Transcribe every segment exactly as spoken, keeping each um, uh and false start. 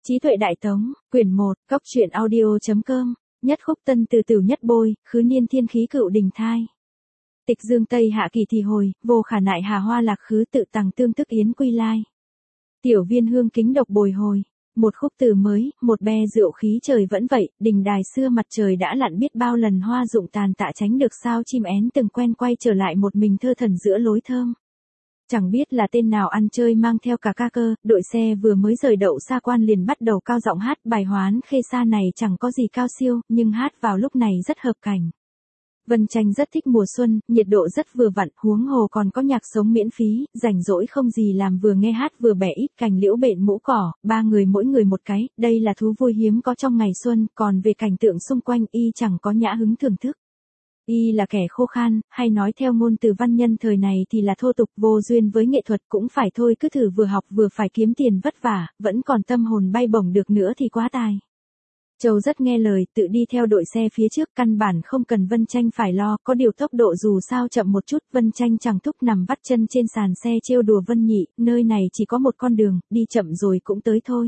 Trí tuệ đại tống, quyển một, cóc truyện audio.com, nhất khúc tân từ tử nhất bôi, khứ niên thiên khí cựu đình thai. Tịch dương tây hạ kỳ thì hồi, vô khả nại hà hoa lạc khứ tự tằng tương tức yến quy lai. Tiểu viên hương kính độc bồi hồi, một khúc từ mới, một be rượu khí trời vẫn vậy, đình đài xưa mặt trời đã lặn biết bao lần hoa rụng tàn tạ tránh được sao chim én từng quen quay trở lại một mình thơ thần giữa lối thơm. Chẳng biết là tên nào ăn chơi mang theo cả ca cơ, đội xe vừa mới rời đậu xa quan liền bắt đầu cao giọng hát bài hoán khê sa này chẳng có gì cao siêu, nhưng hát vào lúc này rất hợp cảnh. Vân Tranh rất thích mùa xuân, nhiệt độ rất vừa vặn, huống hồ còn có nhạc sống miễn phí, rảnh rỗi không gì làm vừa nghe hát vừa bẻ ít cành liễu bện mũ cỏ, ba người mỗi người một cái, đây là thú vui hiếm có trong ngày xuân, còn về cảnh tượng xung quanh y chẳng có nhã hứng thưởng thức. Y là kẻ khô khan, hay nói theo ngôn từ văn nhân thời này thì là thô tục vô duyên với nghệ thuật cũng phải thôi cứ thử vừa học vừa phải kiếm tiền vất vả, vẫn còn tâm hồn bay bổng được nữa thì quá tài. Châu rất nghe lời, tự đi theo đội xe phía trước căn bản không cần Vân Tranh phải lo, có điều tốc độ dù sao chậm một chút, Vân Tranh chẳng thúc nằm vắt chân trên sàn xe trêu đùa Vân Nhị, nơi này chỉ có một con đường, đi chậm rồi cũng tới thôi.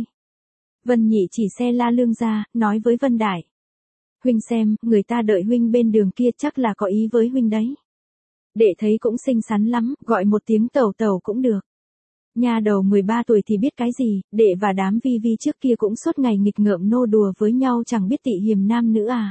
Vân Nhị chỉ xe la lương ra, nói với Vân Đại. Huynh xem, người ta đợi huynh bên đường kia chắc là có ý với huynh đấy. Đệ thấy cũng xinh xắn lắm, gọi một tiếng tẩu tẩu cũng được. Nhà đầu mười ba tuổi thì biết cái gì, đệ và đám vi vi trước kia cũng suốt ngày nghịch ngợm nô đùa với nhau chẳng biết tị hiềm nam nữ à.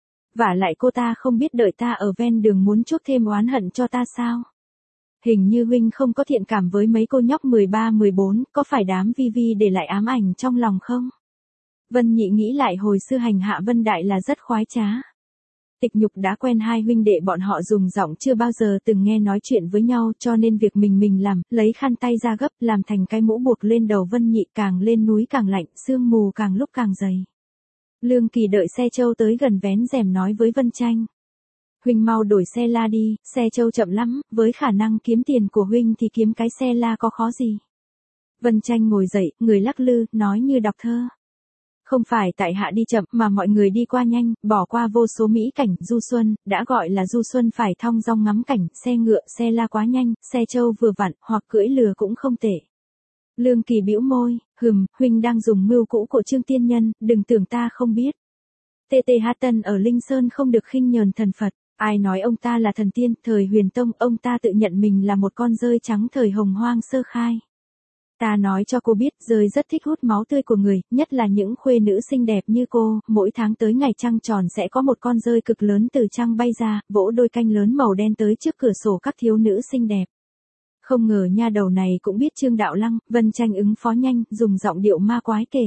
Vả lại cô ta không biết đợi ta ở ven đường muốn chuốc thêm oán hận cho ta sao. Hình như huynh không có thiện cảm với mấy cô nhóc mười ba mười bốn, có phải đám vi vi để lại ám ảnh trong lòng không? Vân Nhị nghĩ lại hồi xưa hành hạ Vân Đại là rất khoái trá. Tịch Nhục đã quen hai huynh đệ bọn họ dùng giọng chưa bao giờ từng nghe nói chuyện với nhau cho nên việc mình mình làm, lấy khăn tay ra gấp làm thành cái mũ buộc lên đầu Vân Nhị càng lên núi càng lạnh, sương mù càng lúc càng dày. Lương Kỳ đợi xe Châu tới gần vén rèm nói với Vân Tranh. Huynh mau đổi xe la đi, xe Châu chậm lắm, với khả năng kiếm tiền của huynh thì kiếm cái xe la có khó gì. Vân Tranh ngồi dậy, người lắc lư, nói như đọc thơ. Không phải tại hạ đi chậm mà mọi người đi qua nhanh, bỏ qua vô số mỹ cảnh, du xuân, đã gọi là du xuân phải thong dong ngắm cảnh, xe ngựa, xe la quá nhanh, xe Châu vừa vặn, hoặc cưỡi lừa cũng không tệ. Lương Kỳ bĩu môi, hừm, huynh đang dùng mưu cũ của Trương Tiên Nhân, đừng tưởng ta không biết. tê tê hát Tân ở Linh Sơn không được khinh nhờn thần Phật, ai nói ông ta là thần tiên, thời Huyền Tông, ông ta tự nhận mình là một con dơi trắng thời Hồng Hoang sơ khai. Ta nói cho cô biết, dơi rất thích hút máu tươi của người, nhất là những khuê nữ xinh đẹp như cô, mỗi tháng tới ngày trăng tròn sẽ có một con dơi cực lớn từ trăng bay ra, vỗ đôi canh lớn màu đen tới trước cửa sổ các thiếu nữ xinh đẹp. Không ngờ nha đầu này cũng biết Trương Đạo Lăng, Vân Tranh ứng phó nhanh, dùng giọng điệu ma quái kể.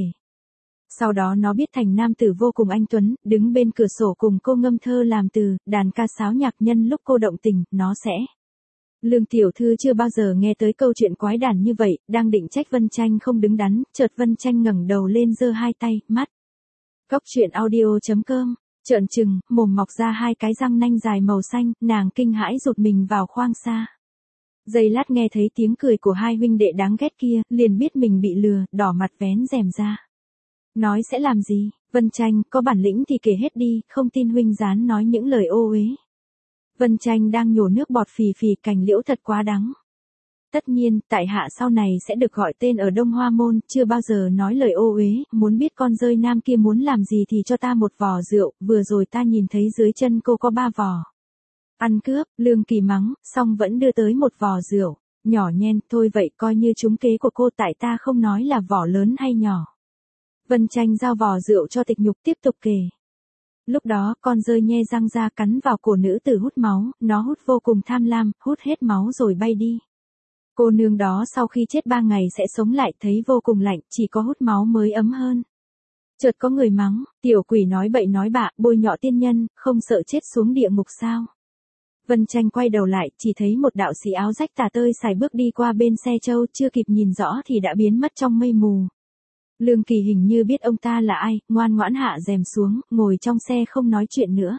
Sau đó nó biết thành nam tử vô cùng anh tuấn, đứng bên cửa sổ cùng cô ngâm thơ làm từ, đàn ca sáo nhạc nhân lúc cô động tình, nó sẽ... Lương tiểu thư chưa bao giờ nghe tới câu chuyện quái đản như vậy, đang định trách Vân Tranh không đứng đắn, chợt Vân Tranh ngẩng đầu lên giơ hai tay, mắt. Cóc truyện audio.com, trợn trừng, mồm mọc ra hai cái răng nanh dài màu xanh, nàng kinh hãi rụt mình vào khoang xa. Giây lát nghe thấy tiếng cười của hai huynh đệ đáng ghét kia, liền biết mình bị lừa, đỏ mặt vén rèm ra. Nói sẽ làm gì, Vân Tranh, có bản lĩnh thì kể hết đi, không tin huynh dán nói những lời ô uế. Vân Tranh đang nhổ nước bọt phì phì, cành liễu thật quá đắng. Tất nhiên, tại hạ sau này sẽ được gọi tên ở Đông Hoa Môn, chưa bao giờ nói lời ô uế, muốn biết con dơi nam kia muốn làm gì thì cho ta một vò rượu, vừa rồi ta nhìn thấy dưới chân cô có ba vò. Ăn cướp, Lương Kỳ mắng, xong vẫn đưa tới một vò rượu, nhỏ nhen, thôi vậy coi như trúng kế của cô, tại ta không nói là vò lớn hay nhỏ. Vân Tranh giao vò rượu cho Tịch Nhục tiếp tục kể. Lúc đó, con dơi nhe răng ra cắn vào cổ nữ tử hút máu, nó hút vô cùng tham lam, hút hết máu rồi bay đi. Cô nương đó sau khi chết ba ngày sẽ sống lại, thấy vô cùng lạnh, chỉ có hút máu mới ấm hơn. Chợt có người mắng, tiểu quỷ nói bậy nói bạ, bôi nhọ tiên nhân, không sợ chết xuống địa ngục sao. Vân Tranh quay đầu lại, chỉ thấy một đạo sĩ áo rách tà tơi xài bước đi qua bên xe Châu, chưa kịp nhìn rõ thì đã biến mất trong mây mù. Lương Kỳ hình như biết ông ta là ai, ngoan ngoãn hạ rèm xuống, ngồi trong xe không nói chuyện nữa.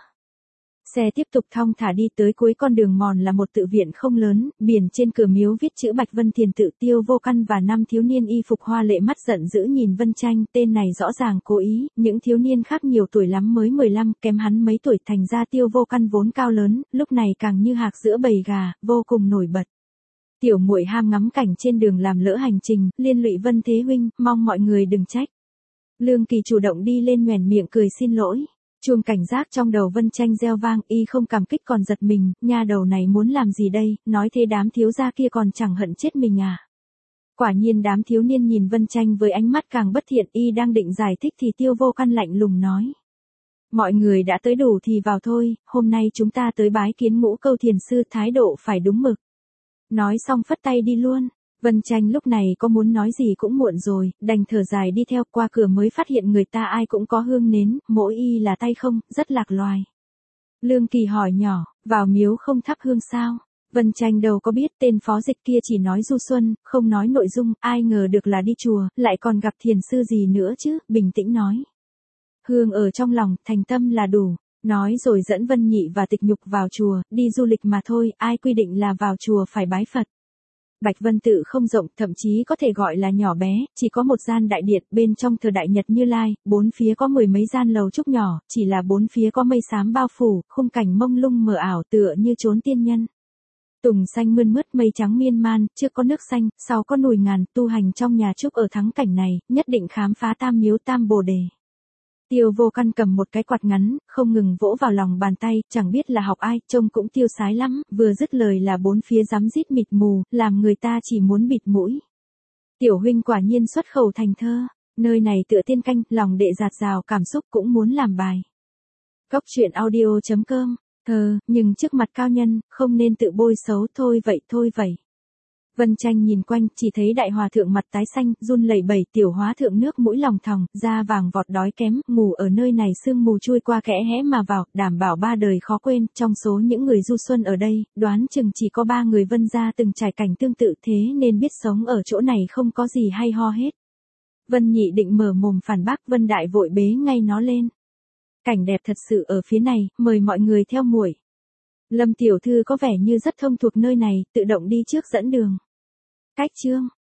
Xe tiếp tục thong thả đi tới cuối con đường mòn là một tự viện không lớn, biển trên cửa miếu viết chữ Bạch Vân Thiền Tự. Tiêu Vô Căn và năm thiếu niên y phục hoa lệ mắt giận dữ nhìn Vân Tranh, tên này rõ ràng cố ý, những thiếu niên khác nhiều tuổi lắm mới mười lăm, kém hắn mấy tuổi, thành ra Tiêu Vô Căn vốn cao lớn, lúc này càng như hạc giữa bầy gà, vô cùng nổi bật. Tiểu muội ham ngắm cảnh trên đường làm lỡ hành trình, liên lụy Vân Thế huynh, mong mọi người đừng trách. Lương Kỳ chủ động đi lên nhoẻn miệng cười xin lỗi. Chuông cảnh giác trong đầu Vân Tranh reo vang, y không cảm kích còn giật mình, nha đầu này muốn làm gì đây, nói thế đám thiếu gia kia còn chẳng hận chết mình à. Quả nhiên đám thiếu niên nhìn Vân Tranh với ánh mắt càng bất thiện, y đang định giải thích thì Tiêu Vô Căn lạnh lùng nói. Mọi người đã tới đủ thì vào thôi, hôm nay chúng ta tới bái kiến Ngũ Câu thiền sư, thái độ phải đúng mực. Nói xong phất tay đi luôn. Vân Tranh lúc này có muốn nói gì cũng muộn rồi, đành thở dài đi theo, qua cửa mới phát hiện người ta ai cũng có hương nến, mỗi y là tay không, rất lạc loài. Lương Kỳ hỏi nhỏ, vào miếu không thắp hương sao? Vân Tranh đâu có biết, tên phó dịch kia chỉ nói du xuân, không nói nội dung, ai ngờ được là đi chùa, lại còn gặp thiền sư gì nữa chứ, bình tĩnh nói. Hương ở trong lòng, thành tâm là đủ. Nói rồi dẫn Vân Nhị và Tịch Nhục vào chùa, đi du lịch mà thôi, ai quy định là vào chùa phải bái Phật. Bạch Vân Tự không rộng, thậm chí có thể gọi là nhỏ bé, chỉ có một gian đại điện, bên trong thờ Đại Nhật Như Lai, bốn phía có mười mấy gian lầu trúc nhỏ, chỉ là bốn phía có mây xám bao phủ, khung cảnh mông lung mờ ảo tựa như chốn tiên nhân. Tùng xanh mơn mướt, mây trắng miên man, trước có nước xanh, sau có núi ngàn, tu hành trong nhà trúc ở thắng cảnh này, nhất định khám phá tam miếu tam bồ đề. Tiêu Vô Căn cầm một cái quạt ngắn, không ngừng vỗ vào lòng bàn tay, chẳng biết là học ai, trông cũng tiêu sái lắm, vừa dứt lời là bốn phía rắm rít mịt mù, làm người ta chỉ muốn bịt mũi. Tiểu huynh quả nhiên xuất khẩu thành thơ, nơi này tựa tiên canh, lòng đệ dạt dào cảm xúc cũng muốn làm bài. Cốc truyện audio chấm com, thơ, nhưng trước mặt cao nhân, không nên tự bôi xấu, thôi vậy thôi vậy. Vân Tranh nhìn quanh, chỉ thấy đại hòa thượng mặt tái xanh, run lẩy bẩy, tiểu hóa thượng nước mũi lòng thòng, da vàng vọt đói kém, ngủ ở nơi này sương mù chui qua kẽ hẽ mà vào, đảm bảo ba đời khó quên, trong số những người du xuân ở đây, đoán chừng chỉ có ba người Vân gia từng trải cảnh tương tự, thế nên biết sống ở chỗ này không có gì hay ho hết. Vân Nhị định mở mồm phản bác, Vân Đại vội bế ngay nó lên. Cảnh đẹp thật sự ở phía này, mời mọi người theo muội. Lâm tiểu thư có vẻ như rất thông thuộc nơi này, tự động đi trước dẫn đường. Cách chương